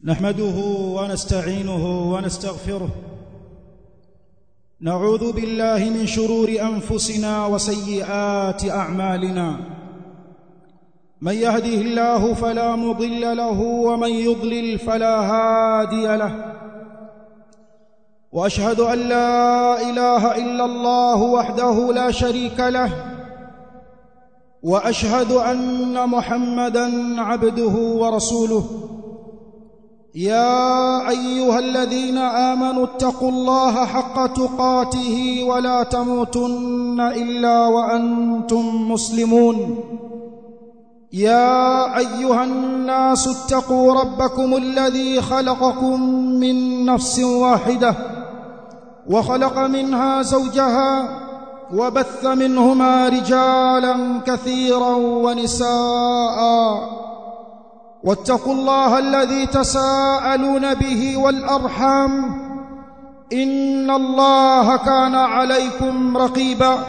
نحمده ونستعينه ونستغفره نعوذ بالله من شرور أنفسنا وسيئات أعمالنا من يهده الله فلا مضل له ومن يضلل فلا هادي له وأشهد أن لا إله إلا الله وحده لا شريك له وأشهد أن محمدًا عبده ورسوله يا أيها الذين آمنوا اتقوا الله حق تقاته ولا تموتن إلا وأنتم مسلمون يا أيها الناس اتقوا ربكم الذي خلقكم من نفس واحدة وخلق منها زوجها وبث منهما رجالا كثيرا ونساء واتقوا الله الذي تساءلون به والأرحام إن الله كان عليكم رقيبا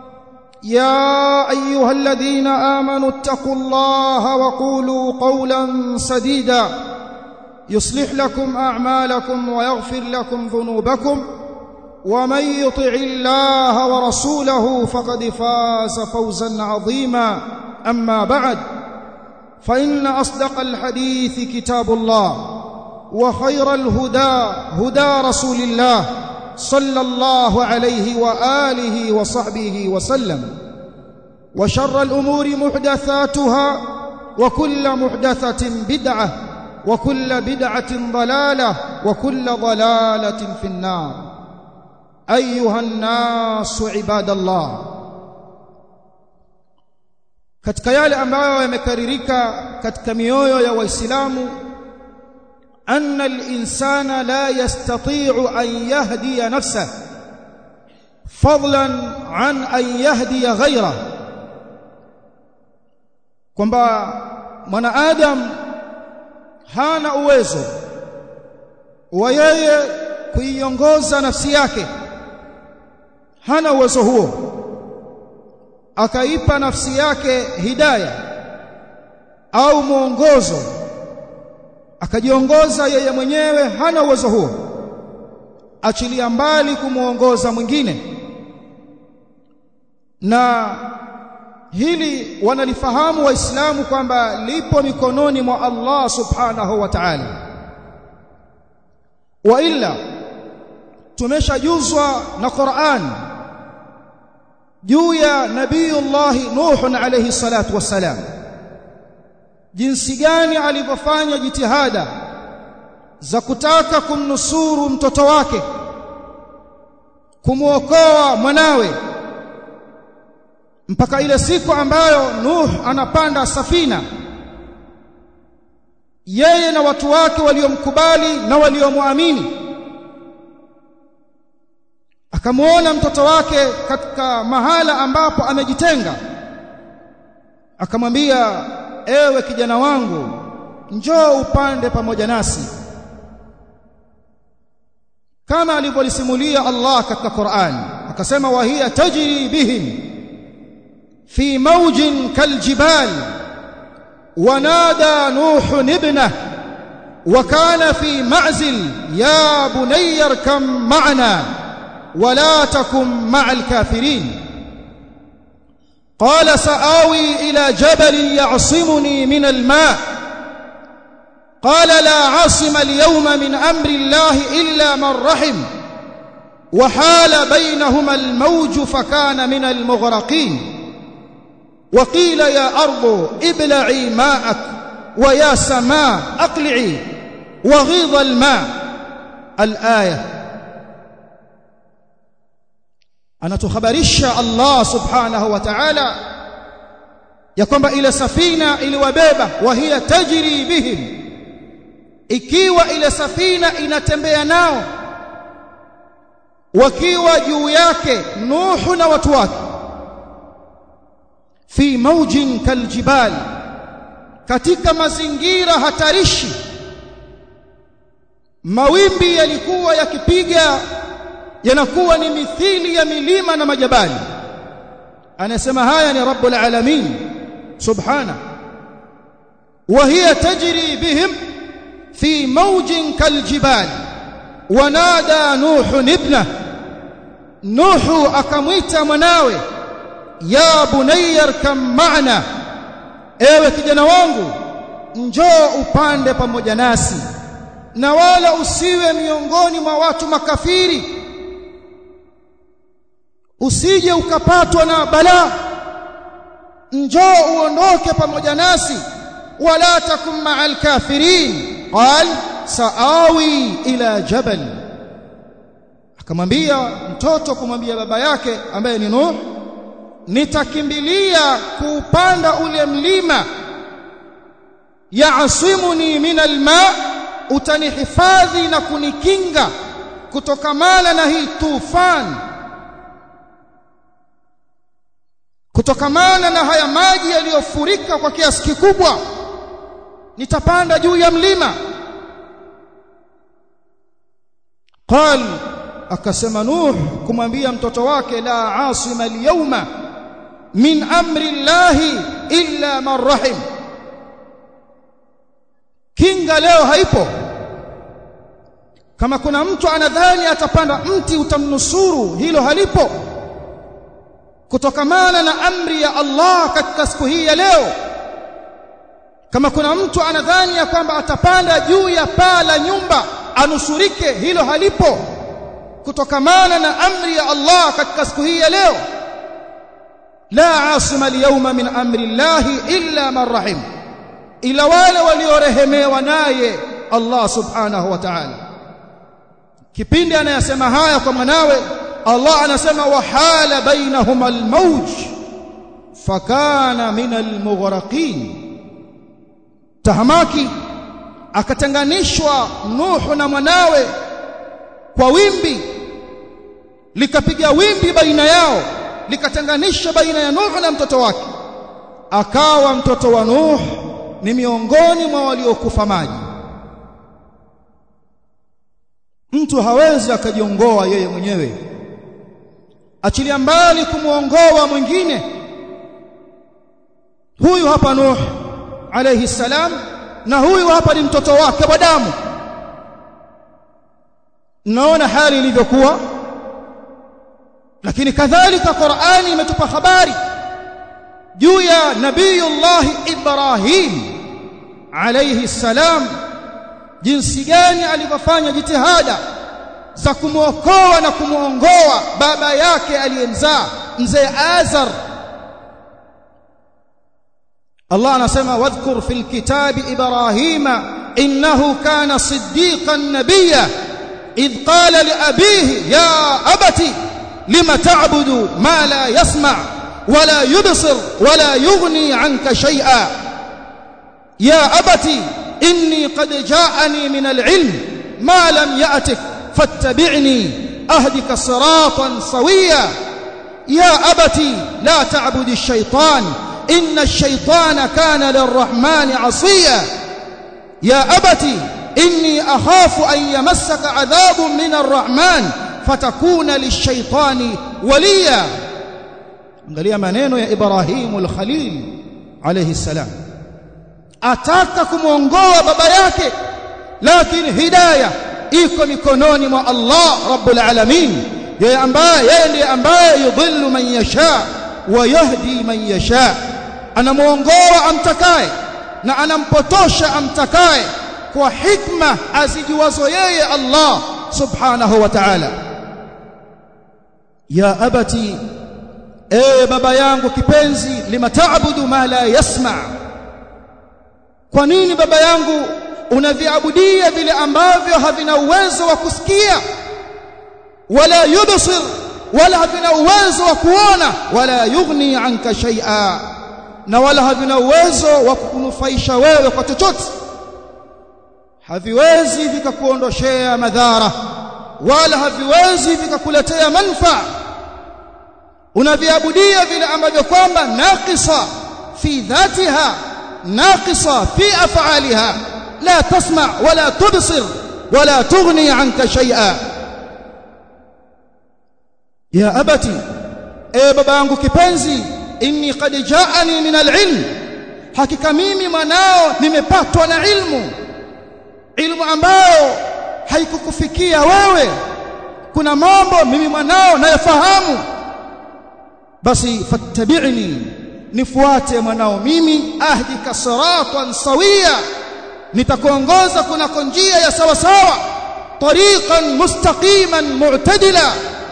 يا أيها الذين آمنوا اتقوا الله وقولوا قولا سديدا يصلح لكم أعمالكم ويغفر لكم ذنوبكم ومن يطع الله ورسوله فقد فاز فوزا عظيما أما بعد فإن أصدق الحديث كتاب الله وخير الهدى هدى رسول الله صلى الله عليه وآله وصحبه وسلم وشر الأمور محدثاتها وكل محدثة بدعة وكل بدعة ضلالة وكل ضلالة في النار أيها الناس عباد الله katika yale ambayo yamekaririka katika mioyo ya waislamu anna al-insana la yastati'u an yahdiya nafsahu fadlan an an yahdiya ghayrahu kwamba mwanadamu hana uwezo wa yeye kuiongoza nafsi yake hana uwezo huo akaipa nafsi yake hidayah au mwongozo akajiongoza yeye mwenyewe hana uwezo huo achilia mbali kumuongoza mwingine na hili wanalifahamu waislamu kwamba lipo mikononi mwa Allah subhanahu wa ta'ala wa illa tumeshajuzwa na Qur'an juu ya Nabiyullah Nuh alayhi salatu wassalam jinsi gani alivyofanya jitihada za kutaka kumnusuru mtoto wake kumuokoa mwanawe mpaka ile siku ambayo Nuh anapanda safina yeye na watu wake waliomkubali na waliomwamini akamuona mtoto wake katika mahala ambapo amejitenga akamwambia ewe kijana wangu njoo upande pamoja nasi kama alivyolisimulia Allah katika Qur'an akasema wa hiya tajri bihim fi mawjin kaljibal ونادى نوح ابنه وكان في معزل يا بني اركب معنا ولا تكن مع الكافرين قال سآوي إلى جبل يعصمني من الماء قال لا عاصم اليوم من أمر الله إلا من رحم وحال بينهما الموج فكان من المغرقين وقيل يا أرض ابلعي ماءك ويا سماء أقلعي وغيض الماء الآية anatuhabarisha Allah subhanahu wa ta'ala ya kwamba ile safina iliwabeba wa hiya tajri bihim ikiwa ile safina inatembea nao wakiwa juu yake Nuhu na watu wake fi mawjin kaljibal katika mazingira hatarishi mawimbi yalikuwa yakipiga yanakuwa ni mithili ya milima na majabali anasema haya ni rabbul alamin subhana wa hiya tajri bihim في موج كالجبال ونادى نوح ابنه نوح akamwita mwanawe ya bunayya kam ma'ana ewe kijana wangu njoo upande pamoja nasi na wala usiwe miongoni mwa watu makafiri usije ukapatwa na balaa njoo uondoke pamoja nasi wala takum ma'al kafirin qal saawi ila jabal akamwambia mtoto kumwambia baba yake ambaye ni Nuh nitakimbilia kuupanda ule mlima ya'simuni min alma utanihifadhi na kunikinga kutokamana na hii tufani kutokamana na haya maji yaliyofurika kwa kiasi kikubwa nitapanda juu ya mlima qal akasema Nuh kumwambia mtoto wake la asima al-yawma min amri llahi illa man rahim kinga leo haipo kama kuna mtu anadhani atapanda mti utamnusuru hilo halipo kutokamana na amri ya Allah katika siku hii ya leo kama kuna mtu anadhani ya kwamba atapanda juu ya paa la nyumba anusurike hilo halipo kutokamana na amri ya Allah katika siku hii ya leo la asima al-yawma min amri llahi illa man rahim ila wale waliorehemewa naye Allah subhanahu wa ta'ala kipindi anayasema haya kwa mwanawe Allah anasema wahala bainahuma al-mawj fakana min al-mughraqin tahamaki akatenganishwa Nuh na mwanawe kwa wimbi likapiga wimbi baina yao likatenganisha baina ya Nuh na mtoto wake akawa mtoto wa Nuh ni miongoni mwa waliokufa maji mtu hawezi akajiongoa yeye mwenyewe achilia mbali kumuongoa mwingine huyu hapa Nuh alayhi salam na huyu hapa ni mtoto wake wa damu naona hali ilivyokuwa lakini kadhalika Qur'ani imetupa habari juu ya Nabiyullah Ibrahim alayhi salam jinsi gani alivyofanya jitihada za kumuokoa na kumuongoa baba yake aliyemzaa mzee Azar Allah anasema wadhkur fil kitabi Ibrahima innahu kana siddiqan nabiyya idh qala li abihi ya abati lima ta'budu ma la yasma' wala yubsir wala yughni 'anka shay'a ya abati inni qad ja'ani min al-'ilm ma lam ya'tik fattabi'ni ahdika siratan sawiyya ya abati la ta'budi ash-shaytan inna ash-shaytana kana lir-rahmani 'asiya ya abati inni akhafu an yamassaka 'adhabun min ar-rahman fatakuna lish-shaytani waliya angalia maneno ya Ibrahim al-Khalil alayhi salam ataka kumuongoa baba yake lakini hidayah iko mikononi mwa Allah rabbul alamin yeye ndiye ambaye yudhillu man yasha wa yahdi man yasha anamuongoa amtakaye na anampotosha amtakaye kwa hikma azijuazo yeye Allah subhanahu wa ta'ala ya abati baba yangu kipenzi lima ta'budu ma la yasma' kwa nini baba yangu unaviabudia vile ambavyo havina uwezo wa kusikia wala yubsir wala havina uwezo wa kuona wala yughni anka shay'a na wala havina uwezo wa kukunufaisha wewe kwa chochote haviwezi vikakuondoshea madhara wala haviwezi vikakuletea manufaa unaviabudia vile ambavyo kwamba naqisa fi dhatiha naqisa fi af'aliha la tasma' wala tubsir wala tughni anka shay'a ya abati baba yangu kipenzi inni qad ja'ani min al-ilm hakika mimi mwanao nimepatwa na ilmu ilmu ambayo haikukufikia wewe, kuna mambo mimi mwanao nayafahamu, basi fattabi'ni, nifuate mwanao mimi, ahdika siratan sawiya, nitakuongoza kunako njia ya sawa sawa, tariqan mustaqiman mu'tadila.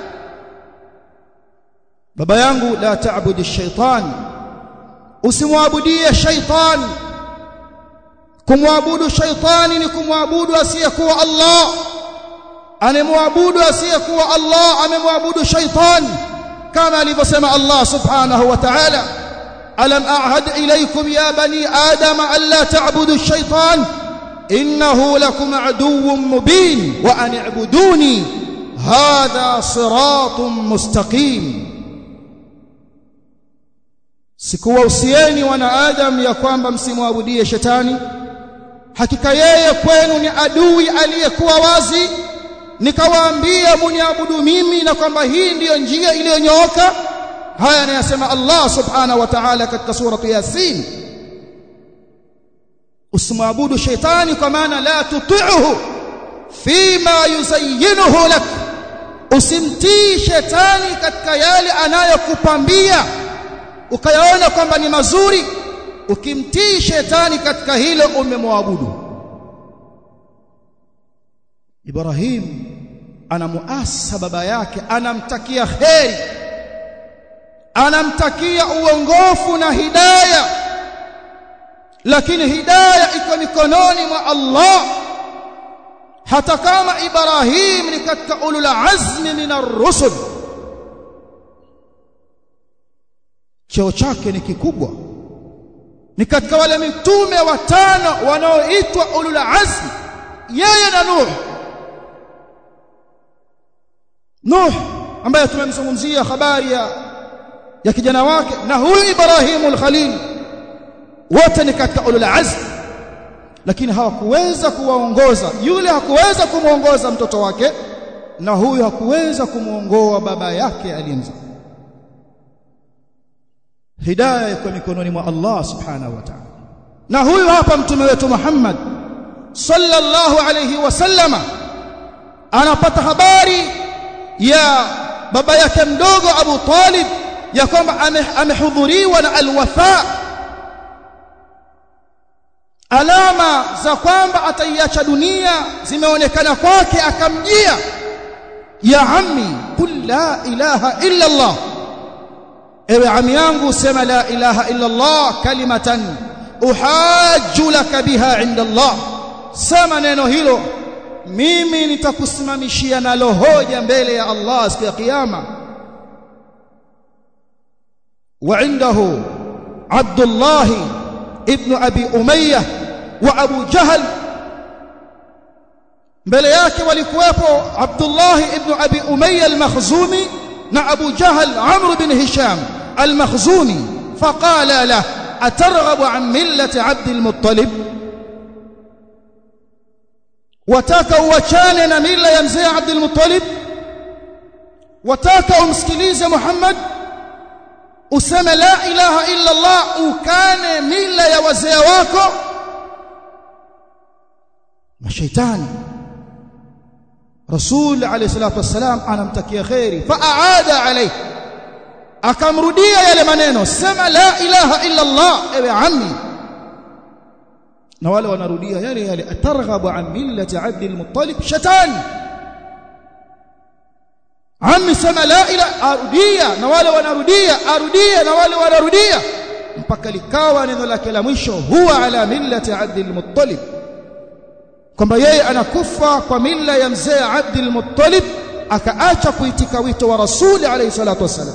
baba yangu, la ta'budi ash-shaytan, usimwabudie shaytan. kumwabudu shaytani ni kumwabudu asiyekuwa Allah. anemwabudu asiyekuwa Allah amemwabudu shaytan, kama alivyosema Allah subhanahu wa ta'ala, alam a'had ilaykum ya bani adama alla ta'budu ash-shaytan innahu lakum aduwwun mubin wa an i'buduni hadha siratun mustaqim. sikuwahusieni wana adam ya kwamba msimwabudie shetani, hakika yeye kwenu ni adui aliyekuwa wazi, nikawaambia muniabudu mimi na kwamba hii ndiyo njia iliyonyooka. haya anayasema Allah subhanahu wa ta'ala katika sura Yasin. usimwabudu shetani kwa maana la tuti'uhu fima yuzayyinuhu lak, usimtii shetani katika yale anayokupambia ukayaona kwamba ni mazuri. ukimtii shetani katika hilo umemwabudu. Ibrahim anamuasa baba yake, anamtakia kheri, anamtakia uongofu na hidayah, lakini hidayah iko mikononi mwa Allah. hata kama Ibrahim ni katika ulul azmi minar rusul, cheo chake ni kikubwa, ni katika wale mitume watano wanaoitwa ulul azmi, yeye na Nuh ambaye tumemzungumzia habari ya kijana wake, na huyu Ibrahimul Khalil, wote ni katika ulul azm. lakini hawakuweza kuwaongoza. yule hakuweza kumuongoza mtoto wake, na huyu hakuweza kumuongoa baba yake aliyemzaa. hidayah iko mikononi mwa Allah subhanahu wa ta'ala. na huyu hapa mtume wetu Muhammad sallallahu alayhi wasallama anapata habari ya baba yake mdogo Abu Talib ya kwamba amehudhuriwa na alwafa, alama za kwamba ataiacha dunia zimeonekana kwake. akamjia, ya ammi qul la ilaha illa Allah, ewe ami yangu sema la ilaha illa Allah kalimatan uhajju laka biha inda Allah, sema neno hilo mimi nitakusimamishia nalo hoja mbele ya Allah siku ya kiyama. wa indahu Abdullah ibn Abi Umayyah wa Abu Jahl, mbele yake walikuwepo Abdullah ibn Abi Umayyah al-Makhzumi na Abu Jahl Amr bin Hisham al-Makhzumi. faqala lahu atarghabu an millati Abd al-Muttalib, wataka uachane na mila ya mzee Abd al-Muttalib? wataka umsikilize Muhammad, useme la ilaha illa Allah, ukane mila ya wazee wako? mashaitani. Rasul alayhi salatu wassalam anamtakia khairi, faaada alayhi, akamrudia yale maneno, sema la ilaha illa Allah ewe ammi. na wale wanarudia yale atarghabu an millati Abd al-Muttalib shatani, ammi sema la ilaha, arudia na wale wanarudia, arudia na wale wanarudia, mpaka likawa neno lake la mwisho huwa ala millati Abd al-Muttalib, kwamba yeye anakufa kwa mila ya mzee Abd al-Muttalib, akaacha kuitika wito wa Rasuli alayhi salatu wasallam.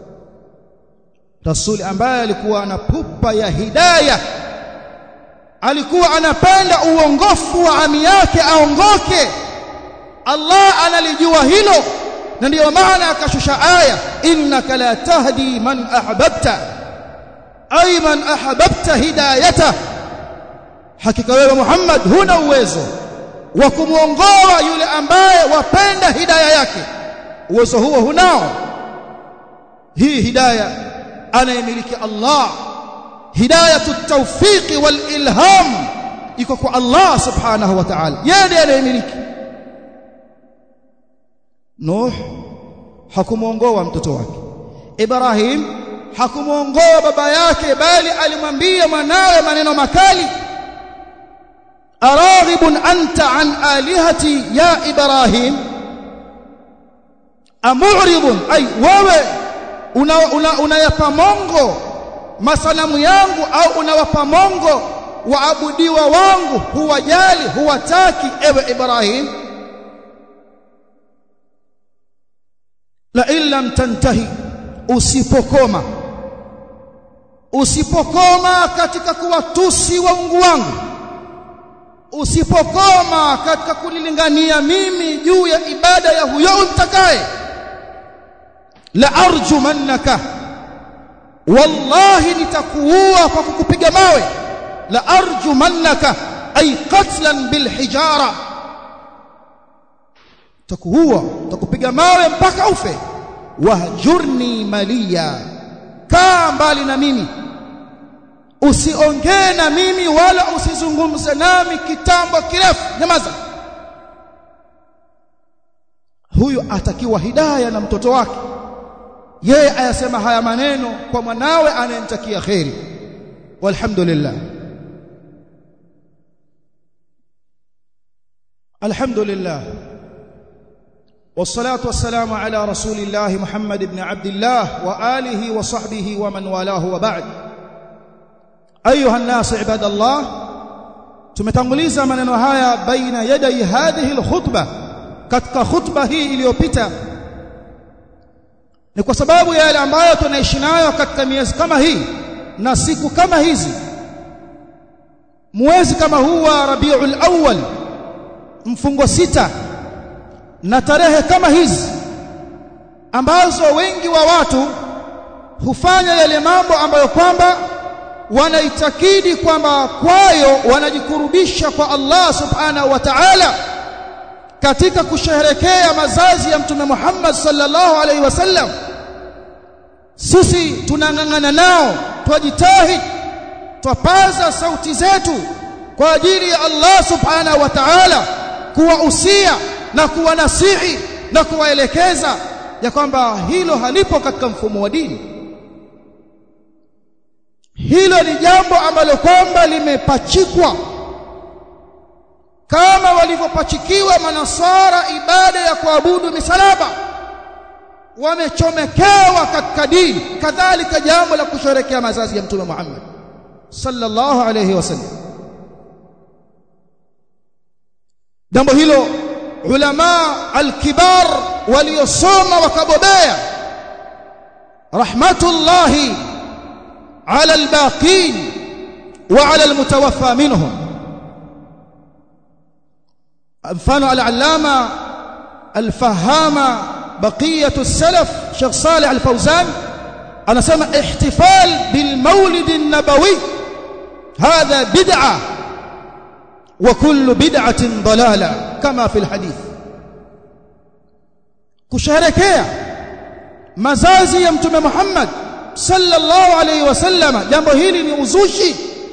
Rasuli ambaye alikuwa ana pupa ya hidayah, alikuwa anapenda uongofu wa ami yake aongoke. Allah analijua hilo, na ndiyo maana akashusha aya, innaka la tahdi man ahbabta, ay man ahbabta hidayata, hakika wewe Muhammad huna uwezo wa kumuongoa yule ambaye wapenda hidayah yake. uwezo huo hunao. hii hidayah anayemiliki Allah, hidayatu tawfiqi wal ilham, iko kwa Allah subhanahu wa ta'ala, yeye ndiye anayemiliki. Nuh hakumuongoa mtoto wake, Ibrahim hakumuongoa baba yake, bali alimwambia mwanawe maneno makali, araghibun anta an alihati ya Ibrahim amu'ridun, ay wewe unayapa mongo masanamu yangu au unawapa mongo waabudiwa wangu, huwajali huwataki ewe Ibrahim. La illam tantahi, usipokoma katika kuwatusi waungu wangu, usipokoma katika kunilingania mimi juu ya ibada ya huyo mtakaye, la arjumannaka, wallahi nitakuua kwa kukupiga mawe. La arjumannaka ay qatlan bil hijara, takuua takupiga mawe mpaka ufe. Wahjurni maliya, kaa mbali na mimi, usiongee na mimi wala usizungumze nami kitambo kirefu, nyamaza. Huyu atakiwa hidayah na mtoto wake, yeye ayasema haya maneno kwa mwanawe anayemtakia khairi. Walhamdulillah, alhamdulillah, والصلاة والسلام على رسول الله محمد بن عبد الله وآله وصحبه ومن والاه وبعد. أيها الناس عباد الله، tumetanguliza maneno haya baina yadai hadhihi alkhutbah, katika khutba hii iliyopita, ni kwa sababu ya yale ambayo tunaishi nayo katika miezi kama hii na siku kama hizi. Mwezi kama huu wa Rabiul Awwal, mfungo 6, na tarehe kama hizi ambazo wengi wa watu hufanya yale mambo ambayo kwamba wanaitakidi kwamba kwayo wanajikurubisha kwa Allah subhanahu wa ta'ala, katika kusherehekea mazazi ya Mtume Muhammad sallallahu alaihi wasallam. Sisi tunang'ang'ana nao, twajitahidi, twapaza sauti zetu kwa ajili ya Allah subhanahu wa ta'ala, kuwahusia na kuwanasihi na kuwaelekeza ya kwamba hilo halipo katika mfumo wa dini. Hilo ni jambo ambalo kwamba limepachikwa kama walivyopachikiwa manasara ibada ya kuabudu misalaba, wamechomekewa katika dini. Kadhalika jambo la kusherehekea mazazi ya Mtume Muhammad sallallahu alayhi wasallam, jambo hilo ulama al-kibar waliosoma wakabobea, rahmatullahi ala al-baqin wa ala al-mutawaffa minhum, mfano al-allama al-fahama baqiyatu as-salaf Sheikh Saleh al-Fawzan anasema ihtifal bil maulid an-nabawi hadha bid'ah wa kullu bid'atin dalalah kama fi al-hadith. Kusherehekea mazazi ya Mtume Muhammad sallallahu alayhi wasallam, jambo hili ni uzushi,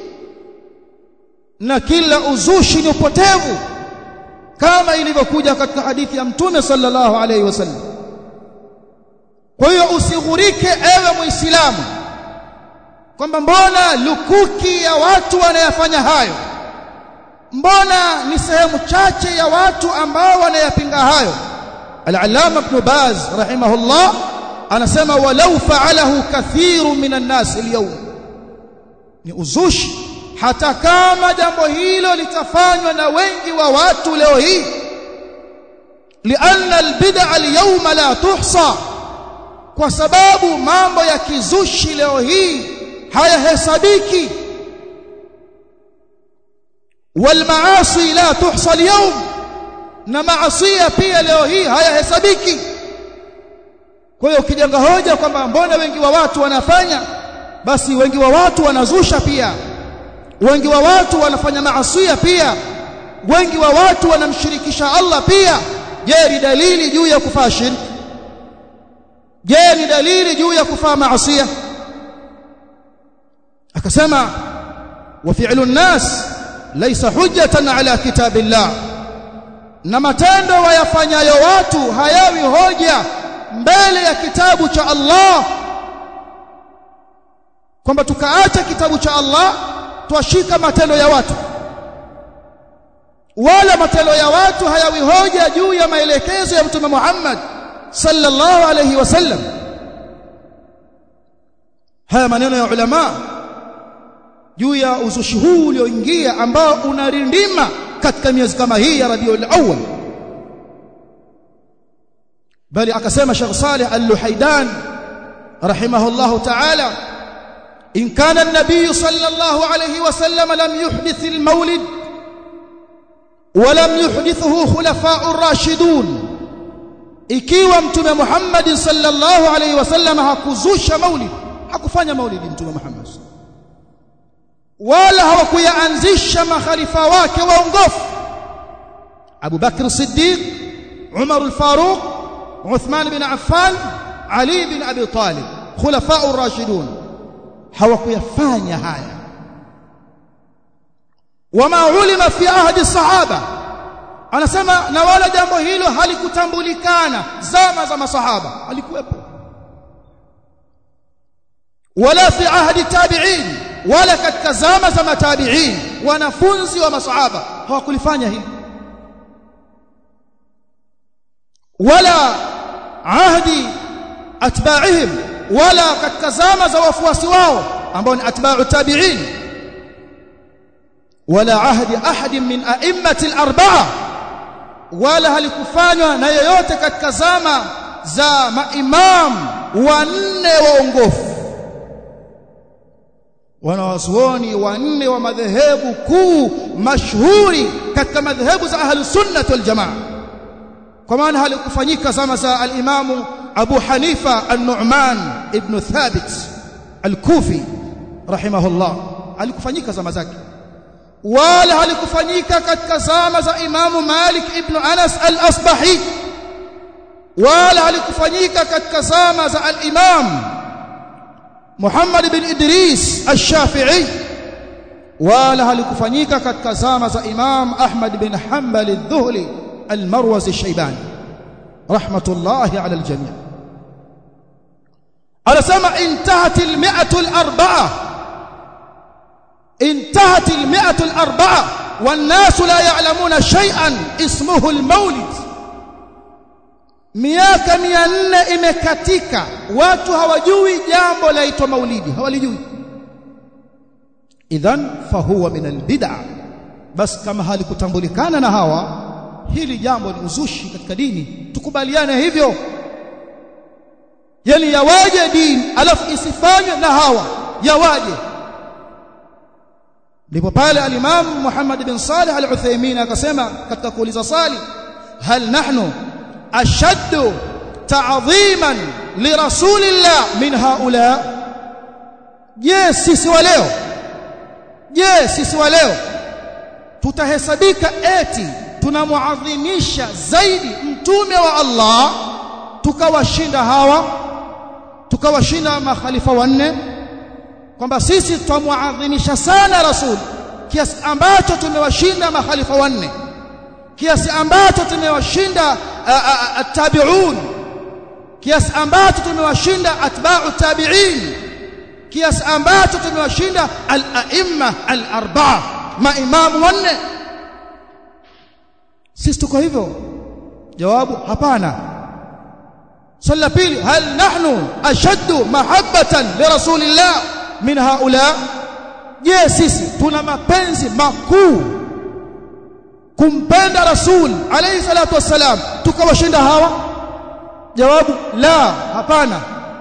na kila uzushi ni upotevu, kama ilivyokuja katika hadithi ya Mtume sallallahu alayhi wasallam. Kwa hiyo usighurike ewe Muislamu kwamba mbona lukuki ya watu wanayafanya hayo, mbona ni sehemu chache ya watu ambao wanayapinga hayo. Al-Allama Ibn Baz rahimahullah anasema walau fa'alahu kathiru minan nas al-yawm, ni uzushi hata kama jambo hilo litafanywa na wengi wa watu leo hii, lianna al-bid'a al-yawma la tuhsa, kwa sababu mambo ya kizushi leo hii hayahesabiki. Wal maasi la tuhsa al-yawm, na maasi pia leo hii hayahesabiki. Kwa hiyo ukijenga hoja kwamba mbona wengi wa watu wanafanya, basi wengi wa watu wanazusha pia, wengi wa watu wanafanya maasi pia, wengi wa watu wanamshirikisha Allah pia. Je, ni dalili juu ya kufaa shirki? Je, ni dalili juu ya kufaa maasi? Akasema wa fi'lu an-nas laysa hujjatan ala kitabillah, na matendo wayafanyayo watu hayawi hoja mbele ya kitabu cha Allah, kwamba tukaacha kitabu cha Allah tuashika matendo ya watu, wala matendo ya watu hayawi hoja juu ya maelekezo ya Mtume Muhammad sallallahu alayhi wasallam. Haya maneno ya ulama juu ya uzushi huu ulioingia ambao unarindima katika miezi kama hii ya Rabiul Awwal. Bali akasema Sheikh Saleh Al-Luhaidan rahimahullahu ta'ala, in kana an-nabiy sallallahu alayhi wasallam lam yuhdith al-mawlid wa lam yuhdithuhu khulafa'u ar-rashidun, ikiwa Mtume Muhammad sallallahu alayhi wasallam hakuzusha maulid, hakufanya maulidi Mtume Muhammad, wala hawakuyaanzisha makhalifa wake waongofu Abu Bakr Siddiq, Umar al-Faruq, Uthman bin Affan, Ali bin Abi Talib, khulafa'u ar-rashidun, hawakuyafanya haya. Wama ulima fi ahdi sahaba, anasema na wala jambo hilo halikutambulikana zama za masahaba, halikuwepo. Wala fi ahdi tabi'in, wala katika zama za matabi'in, wanafunzi wa masahaba hawakulifanya hili. Wala ahdi atba'ihim, wala katika zama za wafuasi wao ambao ni atba'u tabi'in, wala ahdi ahadin min a'immati al-arba'a, wala halikufanywa na yeyote katika zama za maimam wanne waongofu, wanawazuoni wanne wa madhehebu kuu mashuhuri katika madhehebu za ahlus sunnah wal jamaa. Kwa maana halikufanyika zama za al-Imam Abu Hanifa an-Nu'man ibn Thabit al-Kufi rahimahullah, halikufanyika zama zake. Wala halikufanyika katika zama za Imam Malik ibn Anas al-Asbahi, wala halikufanyika katika zama za al-Imam Muhammad bin Idris al-Shafi'i, wala halikufanyika katika zama za Imam Ahmad bin Hanbal al-Dhuhli al-Marwazi al-Shaybani rahmatullahi ala al-jami'. anasema intahat al-mi'atu al-arba'a, انتهت المئة الأربعة والناس لا يعلمون شيئا اسمه المولد. miaka 400 imekatika, watu hawajui jambo laitwa maulidi, hawalijui. idhan fahuwa min albid'a, bas kama halikutambulikana na hawa, hili jambo ni uzushi katika dini, tukubaliane hivyo. Yani yawaje dini alafu isifanywe na hawa, yawaje? Ndipo pale al-Imam Muhammad bin Salih al-Uthaymeen akasema katika kuuliza swali, hal nahnu ashaddu ta'dhiman li rasulillah min haula, je sisi wa leo tutahesabika eti tunamuadhimisha zaidi mtume wa Allah tukawashinda hawa, tukawashinda makhalifa wanne, kwamba sisi tumuadhimisha sana rasul kiasi ambacho tumewashinda makhalifa wanne, kiasi ambacho tumewashinda at-tabi'un, kiasi ambacho tumewashinda atba'u tabi'in, kiasi ambacho tumewashinda al-a'imma al-arba'a, maimamu wanne. Sisi tuko hivyo? Jawabu, hapana. Swali la pili, hal nahnu ashaddu mahabbatan li rasulillah min haula, je sisi tuna mapenzi makuu kumpenda rasul alayhi salatu wassalam tukawashinda hawa? Jawabu, la, hapana.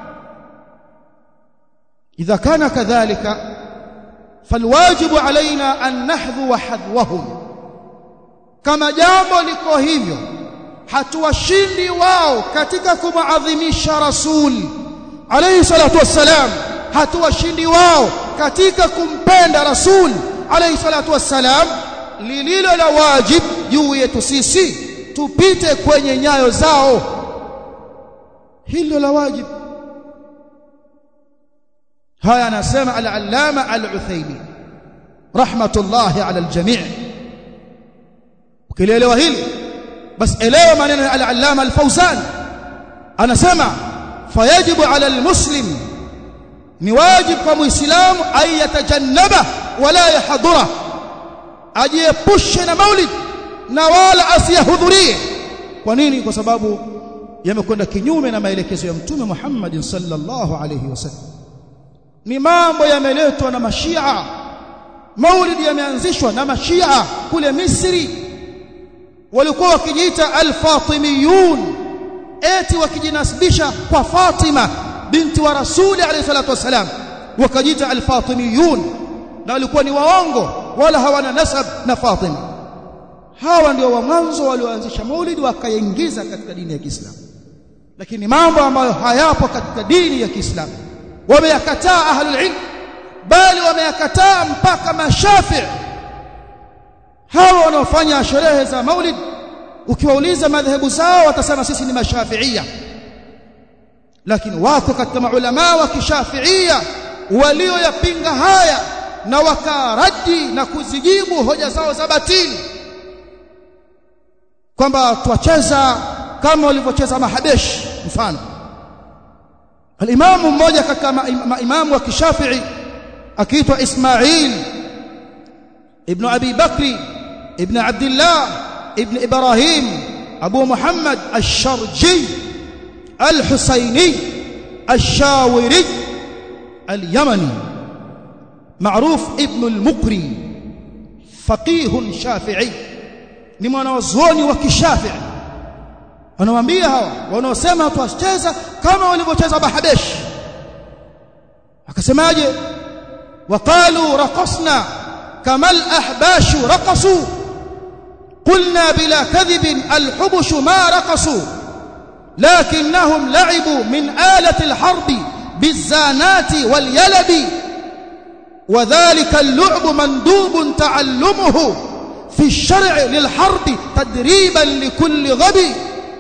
idha kana kadhalika falwajibu alaina an nahdhu hadwahum, kama jambo liko hivyo, hatuwashindi wao katika kumuadhimisha rasul alayhi salatu wassalam, hatuwashindi wao katika kumpenda rasul alayhi salatu wassalam, lililo la wajib juu yetu sisi tupite kwenye nyayo zao, hilo la wajib. haya anasema al-Allama al-Uthaymeen rahmatullahi ala aljami'. Ukielewa hili basi elewa maneno ya al-allama al-Fawzan, anasema fayajibu ala almuslim, ni wajib kwa muislamu ayatajannaba wala yahdura, ajiepushe na maulid na wala asiyahudhurie. Kwa nini? Kwa sababu yamekwenda kinyume na maelekezo ya Mtume Muhammad sallallahu alayhi wasallam. Ni mambo yameletwa na mashia. Maulid yameanzishwa na mashia kule Misri, walikuwa wakijiita al-Fatimiyun, eti wakijinasibisha kwa Fatima binti wa Rasuli alayhi salatu wasalam, wakajiita al-Fatimiyun, na walikuwa ni waongo wala hawana nasab na Fatima. Hawa ndio wa mwanzo walioanzisha maulid wakaingiza katika dini ya Kiislamu, lakini mambo ambayo hayapo katika dini ya Kiislamu wameyakataa ahlul ilm, bali wameyakataa mpaka mashafi'i. Hawa wanaofanya sherehe za maulid, ukiwauliza madhehebu zao watasema sisi ni mashafi'ia, lakini wako katika maulama wa kishafi'ia walioyapinga haya na wakaradi na kuzijibu hoja zao za batili, kwamba tuacheza kama walivyocheza mahabeshi. Mfano, alimamu mmoja katika maimamu wa kishafi'i akiitwa Ismail ibn Abi Bakri ibn Abdullah ibn Ibrahim Abu Muhammad al-Sharji al-Husaini al-Shawiri al-Yamani معروف ابن المقري فقيه شافعي, ni mwanazuoni wa kishafi'i. Anawaambia hawa wanaosema tuacheza kama walivyocheza mahabeshi, akasemaje? waqalu raqasna kama al-ahbash raqasu qulna bila kadhib al-hubush ma raqasu lakinnahum la'ibu min alati al-harb bizanati wal-yalabi وذلك اللعب مندوب تعلمه في الشرع للحرب تدريبا لكل غبي.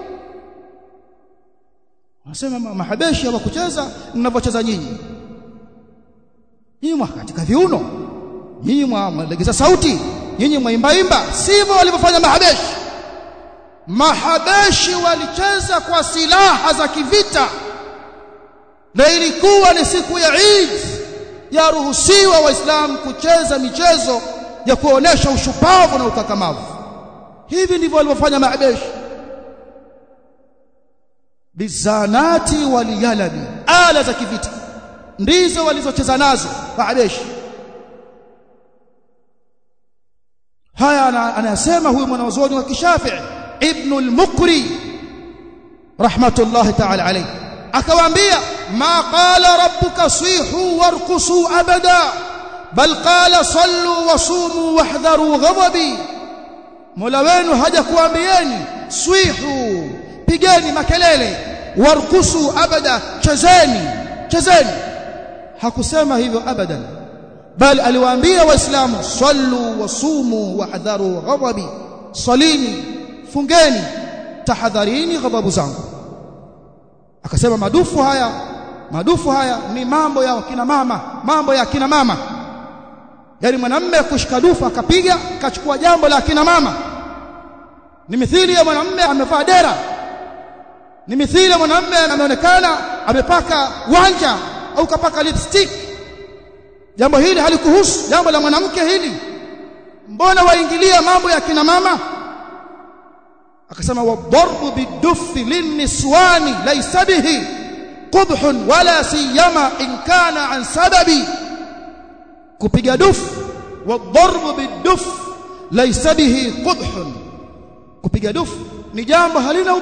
Nasema mahabeshi hawakucheza mnavyocheza nyinyi. Nyinyi mwa katika viuno, nyinyi mwalegeza sauti, nyinyi mwaimbaimba, sivyo walivyofanya mahabeshi. Mahabeshi walicheza kwa silaha za kivita, na ilikuwa ni siku ya Eid, yaruhusiwa waislamu kucheza michezo ya kuonesha ushupavu na ukakamavu. Hivi ndivyo walivyofanya mahabeshi. Bizanati waliyalabi, ala za kivita ndizo walizocheza nazo mahabeshi. Haya anayasema huyu mwanazuoni wa kishafi'i Ibn al-Muqri rahmatullahi ta'ala alayhi, akawaambia ma qala rabbuka sihu warqusu abada bal qala sallu wasumu wahdharu ghadabi. Mola wenu hajakuambieni swihu, pigeni makelele, warqusu abada, chezeni. Hakusema hivyo abadan, bali aliwaambia waislamu sallu wasumu wahdharu ghadabi, salini, fungeni, tahadharini ghadhabu zangu. Akasema madufu haya ni mambo ya kina mama, yani mwanamume kushika dufu akapiga akachukua jambo la kina mama. Ni mithili ya mwanamume amevaa dera, ni mithili ya mwanamume anaonekana amepaka wanja au kapaka lipstick. Jambo hili halikuhusu jambo la mwanamke hili, mbona waingilia mambo ya kina mama? Akasema wadarbu biduffi linniswani laysa bihi qubhun wala siyama in kana an sababi. Kupiga dufu, wadarbu biduffi laysa bihi qubhun, kupiga dufu ni jambo halina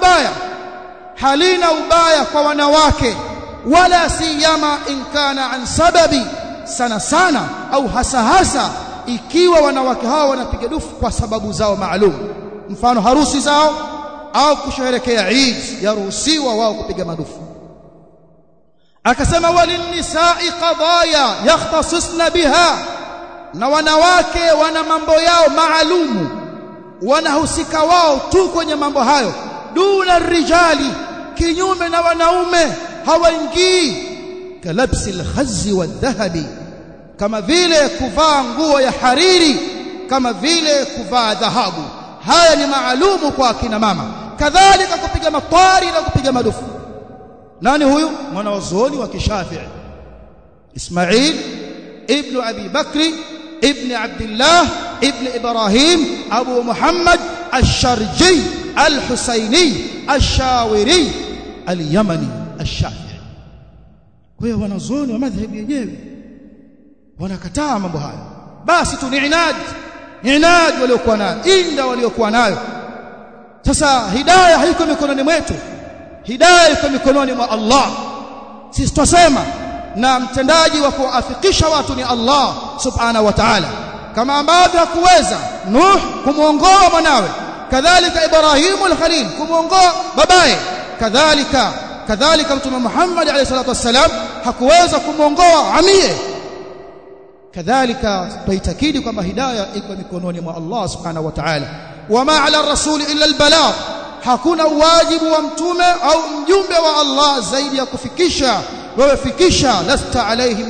ubaya kwa wanawake, wala siyama in kana an sababi, sana au hasa ikiwa wanawake hao wanapiga dufu kwa sababu zao maalum, mfano harusi zao au kusherehekea Eid, yaruhusiwa wao kupiga madufu. Akasema walinisai qadaya yakhtasisna biha, na wanawake wana mambo yao maalumu, wanahusika wao tu kwenye mambo hayo, duna rijali, kinyume na wanaume hawaingii. Kalabsi alkhazzi wadhahabi, kama vile kuvaa nguo ya hariri, kama vile kuvaa dhahabu. Haya ni maalumu kwa akina mama. Kadhalika kupiga matwari na kupiga madufu. Nani huyu? Mwanazuoni wa Kishafii Ismail ibn Abi Bakri ibn Abdullah ibn Ibrahim Abu Muhammad Ash-Sharji Al-Husaini Ash-Shawiri Al-Yamani Ash-Shafi'i. Kwa hiyo wanazuoni wa madhhabi yenyewe wanakataa mambo haya. Basi tu ni inad waliokuwa nayo, inda waliokuwa nayo. Sasa hidayah haiko mikononi mwetu, hidayah iko mikononi mwa Allah. Sisi tusema na mtendaji wa kuafikisha watu ni Allah subhanahu wa ta'ala, kama ambavyo hakuweza Nuh kumuongoa mwanawe, kadhalika Ibrahim al-Khalil kumuongoa babaye, kadhalika Mtume Muhammad alayhi salatu wassalam hakuweza kumuongoa amie. Kadhalika tuitakidi kwamba hidayah iko mikononi mwa Allah subhanahu wa ta'ala. Wama ala ar-rasul illa al-balagh, hakuna wajibu wa mtume au mjumbe wa Allah zaidi ya kufikisha. Wewe fikisha, lasta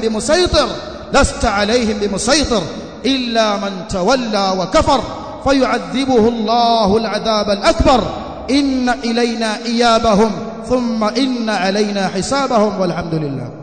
alaihim bimusaytir illa man tawalla wa kafar fayu'adhibuhu Allahu al-'adhab al-akbar. inna ilayna iyabahum thumma inna alayna hisabahum walhamdulillah.